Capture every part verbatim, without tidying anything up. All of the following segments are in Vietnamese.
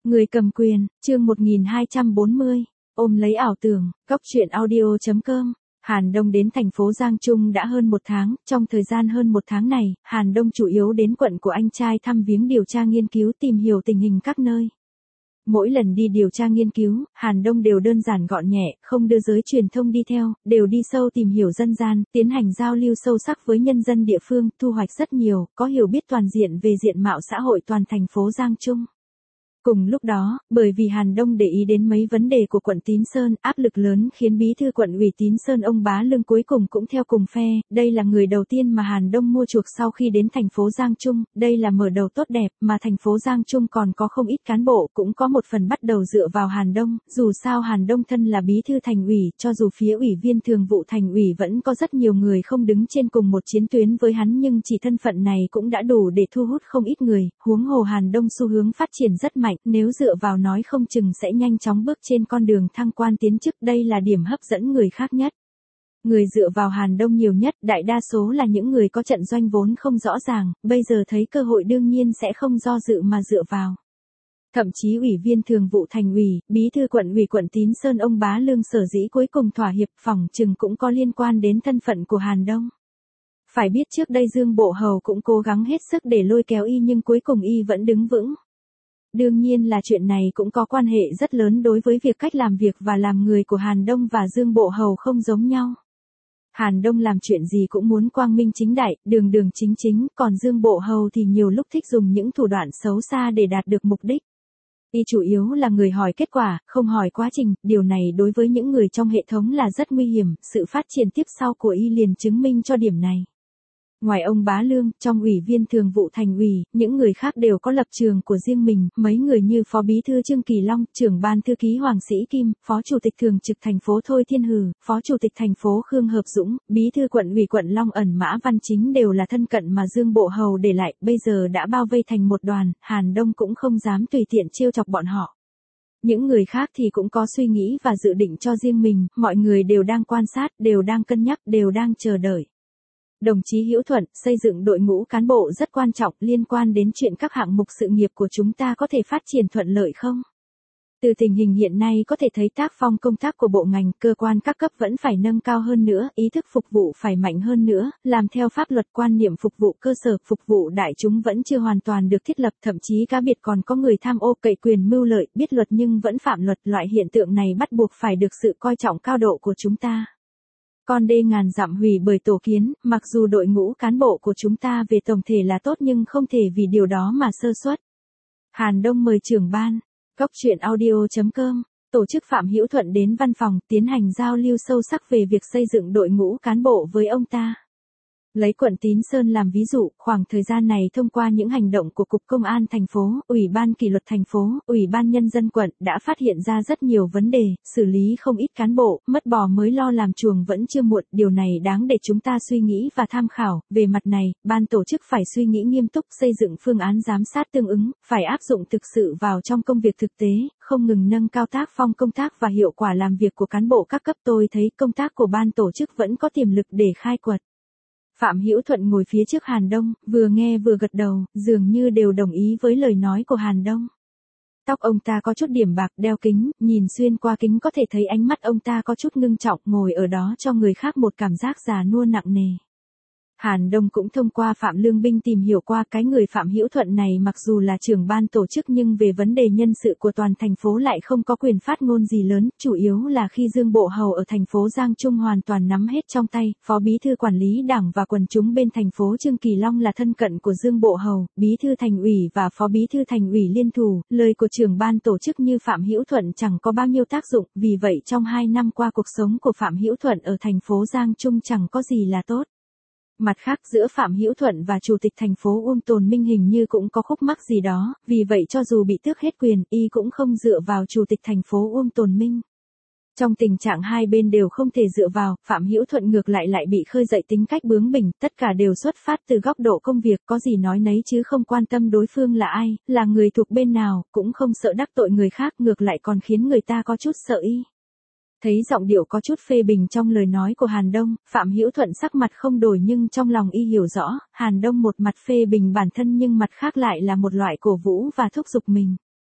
Người cầm quyền, chương một nghìn hai trăm bốn mươi, ôm lấy ảo tưởng, góc truyện audio chấm com. Hàn Đông đến thành phố Giang Trung đã hơn một tháng, trong thời gian hơn một tháng này, Hàn Đông chủ yếu đến quận của anh trai thăm viếng điều tra nghiên cứu tìm hiểu tình hình các nơi. Mỗi lần đi điều tra nghiên cứu, Hàn Đông đều đơn giản gọn nhẹ, không đưa giới truyền thông đi theo, đều đi sâu tìm hiểu dân gian, tiến hành giao lưu sâu sắc với nhân dân địa phương, thu hoạch rất nhiều, có hiểu biết toàn diện về diện mạo xã hội toàn thành phố Giang Trung. Cùng lúc đó, bởi vì Hàn Đông để ý đến mấy vấn đề của quận Tín Sơn, áp lực lớn khiến bí thư quận ủy Tín Sơn ông Bá Lương cuối cùng cũng theo cùng phe, đây là người đầu tiên mà Hàn Đông mua chuộc sau khi đến thành phố Giang Trung, đây là mở đầu tốt đẹp, mà thành phố Giang Trung còn có không ít cán bộ cũng có một phần bắt đầu dựa vào Hàn Đông, dù sao Hàn Đông thân là bí thư thành ủy, cho dù phía ủy viên thường vụ thành ủy vẫn có rất nhiều người không đứng trên cùng một chiến tuyến với hắn nhưng chỉ thân phận này cũng đã đủ để thu hút không ít người, huống hồ Hàn Đông xu hướng phát triển rất mạnh. Nếu dựa vào nói không chừng sẽ nhanh chóng bước trên con đường thăng quan tiến chức, đây là điểm hấp dẫn người khác nhất. Người dựa vào Hàn Đông nhiều nhất, đại đa số là những người có trận doanh vốn không rõ ràng, bây giờ thấy cơ hội đương nhiên sẽ không do dự mà dựa vào. Thậm chí ủy viên thường vụ thành ủy, bí thư quận ủy quận Tín Sơn ông Bá Lương sở dĩ cuối cùng thỏa hiệp phỏng chừng cũng có liên quan đến thân phận của Hàn Đông. Phải biết trước đây Dương Bộ Hầu cũng cố gắng hết sức để lôi kéo y nhưng cuối cùng y vẫn đứng vững. Đương nhiên là chuyện này cũng có quan hệ rất lớn đối với việc cách làm việc và làm người của Hàn Đông và Dương Bộ Hầu không giống nhau. Hàn Đông làm chuyện gì cũng muốn quang minh chính đại, đường đường chính chính, còn Dương Bộ Hầu thì nhiều lúc thích dùng những thủ đoạn xấu xa để đạt được mục đích. Y chủ yếu là người hỏi kết quả, không hỏi quá trình, điều này đối với những người trong hệ thống là rất nguy hiểm, sự phát triển tiếp sau của y liền chứng minh cho điểm này. Ngoài ông Bá Lương, trong ủy viên thường vụ thành ủy, những người khác đều có lập trường của riêng mình, mấy người như Phó Bí thư Trương Kỳ Long, trưởng ban thư ký Hoàng Sĩ Kim, Phó Chủ tịch thường trực thành phố Thôi Thiên Hừ, Phó Chủ tịch thành phố Khương Hợp Dũng, Bí thư quận ủy quận Long Ẩn Mã Văn Chính đều là thân cận mà Dương Bộ Hầu để lại, bây giờ đã bao vây thành một đoàn, Hàn Đông cũng không dám tùy tiện trêu chọc bọn họ. Những người khác thì cũng có suy nghĩ và dự định cho riêng mình, mọi người đều đang quan sát, đều đang cân nhắc, đều đang chờ đợi. Đồng chí Hữu Thuận, xây dựng đội ngũ cán bộ rất quan trọng liên quan đến chuyện các hạng mục sự nghiệp của chúng ta có thể phát triển thuận lợi không? Từ tình hình hiện nay có thể thấy tác phong công tác của bộ ngành, cơ quan các cấp vẫn phải nâng cao hơn nữa, ý thức phục vụ phải mạnh hơn nữa, làm theo pháp luật quan niệm phục vụ cơ sở, phục vụ đại chúng vẫn chưa hoàn toàn được thiết lập, thậm chí cá biệt còn có người tham ô cậy quyền mưu lợi, biết luật nhưng vẫn phạm luật, loại hiện tượng này bắt buộc phải được sự coi trọng cao độ của chúng ta. Con đê ngàn dặm hủy bởi tổ kiến, mặc dù đội ngũ cán bộ của chúng ta về tổng thể là tốt nhưng không thể vì điều đó mà sơ suất. Hàn Đông mời trưởng ban, góc truyện audio chấm com, tổ chức Phạm Hữu Thuận đến văn phòng, tiến hành giao lưu sâu sắc về việc xây dựng đội ngũ cán bộ với ông ta. Lấy quận Tín Sơn làm ví dụ, khoảng thời gian này thông qua những hành động của Cục Công an thành phố, Ủy ban Kỷ luật thành phố, Ủy ban Nhân dân quận đã phát hiện ra rất nhiều vấn đề, xử lý không ít cán bộ, mất bò mới lo làm chuồng vẫn chưa muộn, điều này đáng để chúng ta suy nghĩ và tham khảo. Về mặt này, ban tổ chức phải suy nghĩ nghiêm túc, xây dựng phương án giám sát tương ứng, phải áp dụng thực sự vào trong công việc thực tế, không ngừng nâng cao tác phong công tác và hiệu quả làm việc của cán bộ các cấp. Tôi thấy công tác của ban tổ chức vẫn có tiềm lực để khai quật. Phạm Hữu Thuận ngồi phía trước Hàn Đông, vừa nghe vừa gật đầu, dường như đều đồng ý với lời nói của Hàn Đông. Tóc ông ta có chút điểm bạc, đeo kính, nhìn xuyên qua kính có thể thấy ánh mắt ông ta có chút ngưng trọng, ngồi ở đó cho người khác một cảm giác già nua nặng nề. Hàn Đông cũng thông qua Phạm Lương Binh tìm hiểu qua cái người Phạm Hữu Thuận này mặc dù là trưởng ban tổ chức nhưng về vấn đề nhân sự của toàn thành phố lại không có quyền phát ngôn gì lớn, chủ yếu là khi Dương Bộ Hầu ở thành phố Giang Trung hoàn toàn nắm hết trong tay, Phó Bí thư quản lý đảng và quần chúng bên thành phố Trương Kỳ Long là thân cận của Dương Bộ Hầu, Bí thư thành ủy và Phó Bí thư thành ủy liên thủ, lời của trưởng ban tổ chức như Phạm Hữu Thuận chẳng có bao nhiêu tác dụng, vì vậy trong hai năm qua cuộc sống của Phạm Hữu Thuận ở thành phố Giang Trung chẳng có gì là tốt. Mặt khác giữa Phạm Hữu Thuận và Chủ tịch thành phố Uông Tồn Minh hình như cũng có khúc mắc gì đó, vì vậy cho dù bị tước hết quyền, y cũng không dựa vào Chủ tịch thành phố Uông Tồn Minh. Trong tình trạng hai bên đều không thể dựa vào, Phạm Hữu Thuận ngược lại lại bị khơi dậy tính cách bướng bỉnh, tất cả đều xuất phát từ góc độ công việc, có gì nói nấy chứ không quan tâm đối phương là ai, là người thuộc bên nào, cũng không sợ đắc tội người khác, ngược lại còn khiến người ta có chút sợ y. Thấy giọng điệu có chút phê bình trong lời nói của Hàn Đông, Phạm Hữu Thuận sắc mặt không đổi nhưng trong lòng y hiểu rõ, Hàn Đông một mặt phê bình bản thân nhưng mặt khác lại là một loại cổ vũ và thúc giục mình.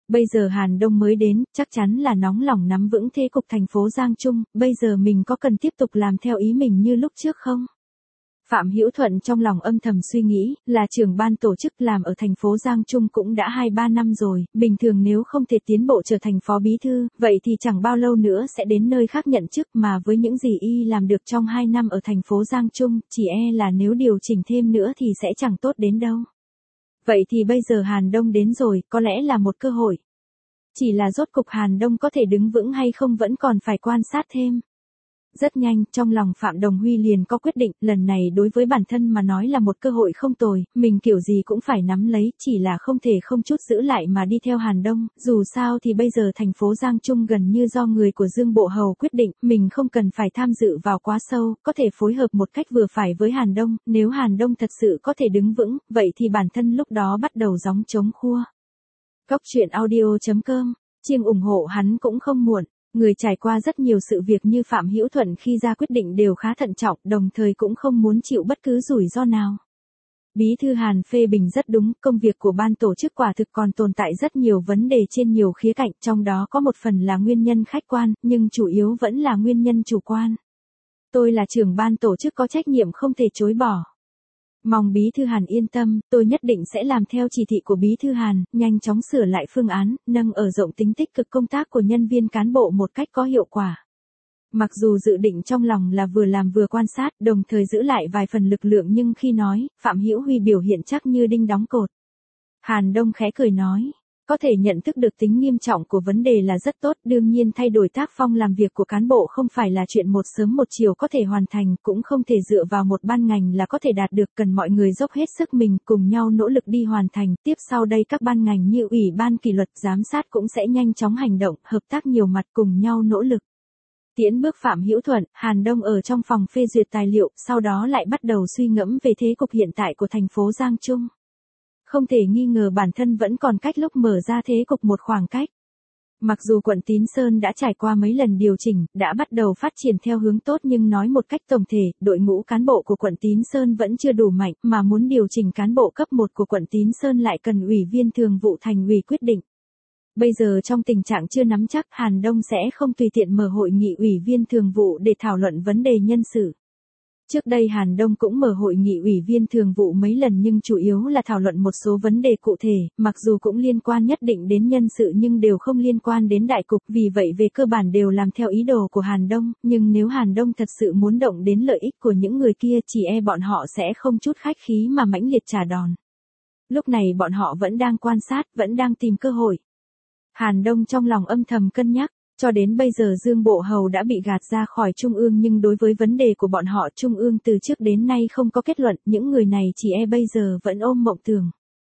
Bây giờ Hàn Đông mới đến, chắc chắn là nóng lòng nắm vững thế cục thành phố Giang Trung, bây giờ mình có cần tiếp tục làm theo ý mình như lúc trước không? Phạm Hữu Thuận trong lòng âm thầm suy nghĩ, là trưởng ban tổ chức làm ở thành phố Giang Trung cũng đã hai ba năm rồi, bình thường nếu không thể tiến bộ trở thành phó bí thư, vậy thì chẳng bao lâu nữa sẽ đến nơi khác nhận chức, mà với những gì y làm được trong hai năm ở thành phố Giang Trung, chỉ e là nếu điều chỉnh thêm nữa thì sẽ chẳng tốt đến đâu. Vậy thì bây giờ Hàn Đông đến rồi, có lẽ là một cơ hội. Chỉ là rốt cục Hàn Đông có thể đứng vững hay không vẫn còn phải quan sát thêm. Rất nhanh, trong lòng Phạm Đồng Huy liền có quyết định, lần này đối với bản thân mà nói là một cơ hội không tồi, mình kiểu gì cũng phải nắm lấy, chỉ là không thể không chút giữ lại mà đi theo Hàn Đông, dù sao thì bây giờ thành phố Giang Trung gần như do người của Dương Bộ Hầu quyết định, mình không cần phải tham dự vào quá sâu, có thể phối hợp một cách vừa phải với Hàn Đông, nếu Hàn Đông thật sự có thể đứng vững, vậy thì bản thân lúc đó bắt đầu gióng trống khua. Cóc truyện audio chấm com, chiêng ủng hộ hắn cũng không muộn. Người trải qua rất nhiều sự việc như Phạm Hữu Thuận khi ra quyết định đều khá thận trọng, đồng thời cũng không muốn chịu bất cứ rủi ro nào. Bí thư Hàn phê bình rất đúng, công việc của ban tổ chức quả thực còn tồn tại rất nhiều vấn đề trên nhiều khía cạnh, trong đó có một phần là nguyên nhân khách quan, nhưng chủ yếu vẫn là nguyên nhân chủ quan. Tôi là trưởng ban tổ chức có trách nhiệm không thể chối bỏ. Mong Bí thư Hàn yên tâm, tôi nhất định sẽ làm theo chỉ thị của Bí thư Hàn, nhanh chóng sửa lại phương án, nâng ở rộng tính tích cực công tác của nhân viên cán bộ một cách có hiệu quả. Mặc dù dự định trong lòng là vừa làm vừa quan sát, đồng thời giữ lại vài phần lực lượng, nhưng khi nói, Phạm Hữu Huy biểu hiện chắc như đinh đóng cột. Hàn Đông khẽ cười nói, có thể nhận thức được tính nghiêm trọng của vấn đề là rất tốt, đương nhiên thay đổi tác phong làm việc của cán bộ không phải là chuyện một sớm một chiều có thể hoàn thành, cũng không thể dựa vào một ban ngành là có thể đạt được, cần mọi người dốc hết sức mình cùng nhau nỗ lực đi hoàn thành. Tiếp sau đây các ban ngành như Ủy ban kỷ luật giám sát cũng sẽ nhanh chóng hành động, hợp tác nhiều mặt cùng nhau nỗ lực. Tiễn bước Phạm Hữu Thuận, Hàn Đông ở trong phòng phê duyệt tài liệu, sau đó lại bắt đầu suy ngẫm về thế cục hiện tại của thành phố Giang Trung. Không thể nghi ngờ bản thân vẫn còn cách lúc mở ra thế cục một khoảng cách. Mặc dù quận Tín Sơn đã trải qua mấy lần điều chỉnh, đã bắt đầu phát triển theo hướng tốt, nhưng nói một cách tổng thể, đội ngũ cán bộ của quận Tín Sơn vẫn chưa đủ mạnh, mà muốn điều chỉnh cán bộ cấp một của quận Tín Sơn lại cần Ủy viên Thường vụ Thành ủy quyết định. Bây giờ trong tình trạng chưa nắm chắc, Hàn Đông sẽ không tùy tiện mở hội nghị Ủy viên Thường vụ để thảo luận vấn đề nhân sự. Trước đây Hàn Đông cũng mở hội nghị Ủy viên Thường vụ mấy lần, nhưng chủ yếu là thảo luận một số vấn đề cụ thể, mặc dù cũng liên quan nhất định đến nhân sự nhưng đều không liên quan đến đại cục, vì vậy về cơ bản đều làm theo ý đồ của Hàn Đông, nhưng nếu Hàn Đông thật sự muốn động đến lợi ích của những người kia, chỉ e bọn họ sẽ không chút khách khí mà mãnh liệt trả đòn. Lúc này bọn họ vẫn đang quan sát, vẫn đang tìm cơ hội. Hàn Đông trong lòng âm thầm cân nhắc. Cho đến bây giờ Dương Bộ Hầu đã bị gạt ra khỏi Trung ương, nhưng đối với vấn đề của bọn họ, Trung ương từ trước đến nay không có kết luận, những người này chỉ e bây giờ vẫn ôm mộng tưởng.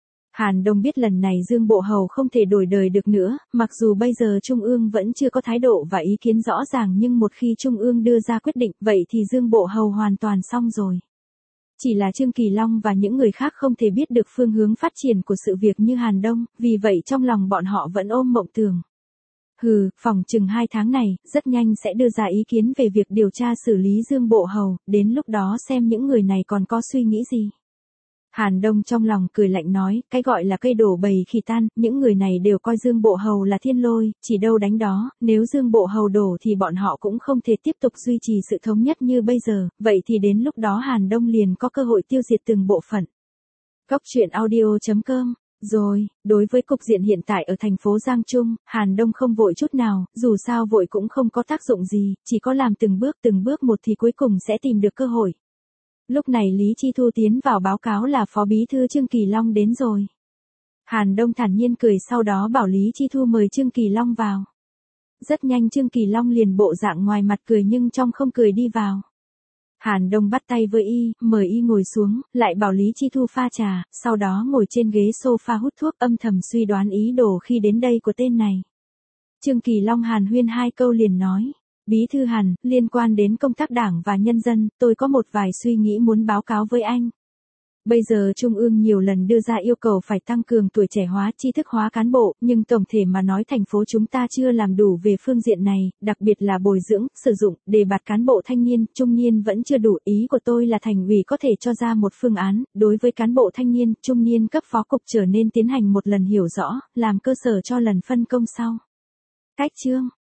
Hàn Đông biết lần này Dương Bộ Hầu không thể đổi đời được nữa, mặc dù bây giờ Trung ương vẫn chưa có thái độ và ý kiến rõ ràng, nhưng một khi Trung ương đưa ra quyết định, vậy thì Dương Bộ Hầu hoàn toàn xong rồi. Chỉ là Trương Kỳ Long và những người khác không thể biết được phương hướng phát triển của sự việc như Hàn Đông, vì vậy trong lòng bọn họ vẫn ôm mộng tưởng. Hừ, phòng chừng hai tháng này, rất nhanh sẽ đưa ra ý kiến về việc điều tra xử lý Dương Bộ Hầu, đến lúc đó xem những người này còn có suy nghĩ gì. Hàn Đông trong lòng cười lạnh nói, cái gọi là cây đổ bầy khi tan, những người này đều coi Dương Bộ Hầu là thiên lôi, chỉ đâu đánh đó, nếu Dương Bộ Hầu đổ thì bọn họ cũng không thể tiếp tục duy trì sự thống nhất như bây giờ, vậy thì đến lúc đó Hàn Đông liền có cơ hội tiêu diệt từng bộ phận. Cóc truyện audio chấm com. Rồi, đối với cục diện hiện tại ở thành phố Giang Trung, Hàn Đông không vội chút nào, dù sao vội cũng không có tác dụng gì, chỉ có làm từng bước từng bước một thì cuối cùng sẽ tìm được cơ hội. Lúc này Lý Chi Thu tiến vào báo cáo là Phó Bí thư Trương Kỳ Long đến rồi. Hàn Đông thản nhiên cười, sau đó bảo Lý Chi Thu mời Trương Kỳ Long vào. Rất nhanh Trương Kỳ Long liền bộ dạng ngoài mặt cười nhưng trong không cười đi vào. Hàn Đông bắt tay với y, mời y ngồi xuống, lại bảo Lý Chi Thu pha trà, sau đó ngồi trên ghế sofa hút thuốc, âm thầm suy đoán ý đồ khi đến đây của tên này. Trương Kỳ Long hàn huyên hai câu liền nói, Bí thư Hàn, liên quan đến công tác đảng và nhân dân, tôi có một vài suy nghĩ muốn báo cáo với anh. Bây giờ Trung ương nhiều lần đưa ra yêu cầu phải tăng cường tuổi trẻ hóa, tri thức hóa cán bộ, nhưng tổng thể mà nói thành phố chúng ta chưa làm đủ về phương diện này, đặc biệt là bồi dưỡng, sử dụng, đề bạt cán bộ thanh niên, trung niên vẫn chưa đủ. Ý của tôi là thành ủy có thể cho ra một phương án, đối với cán bộ thanh niên, trung niên cấp phó cục trở nên tiến hành một lần hiểu rõ, làm cơ sở cho lần phân công sau. Cách chương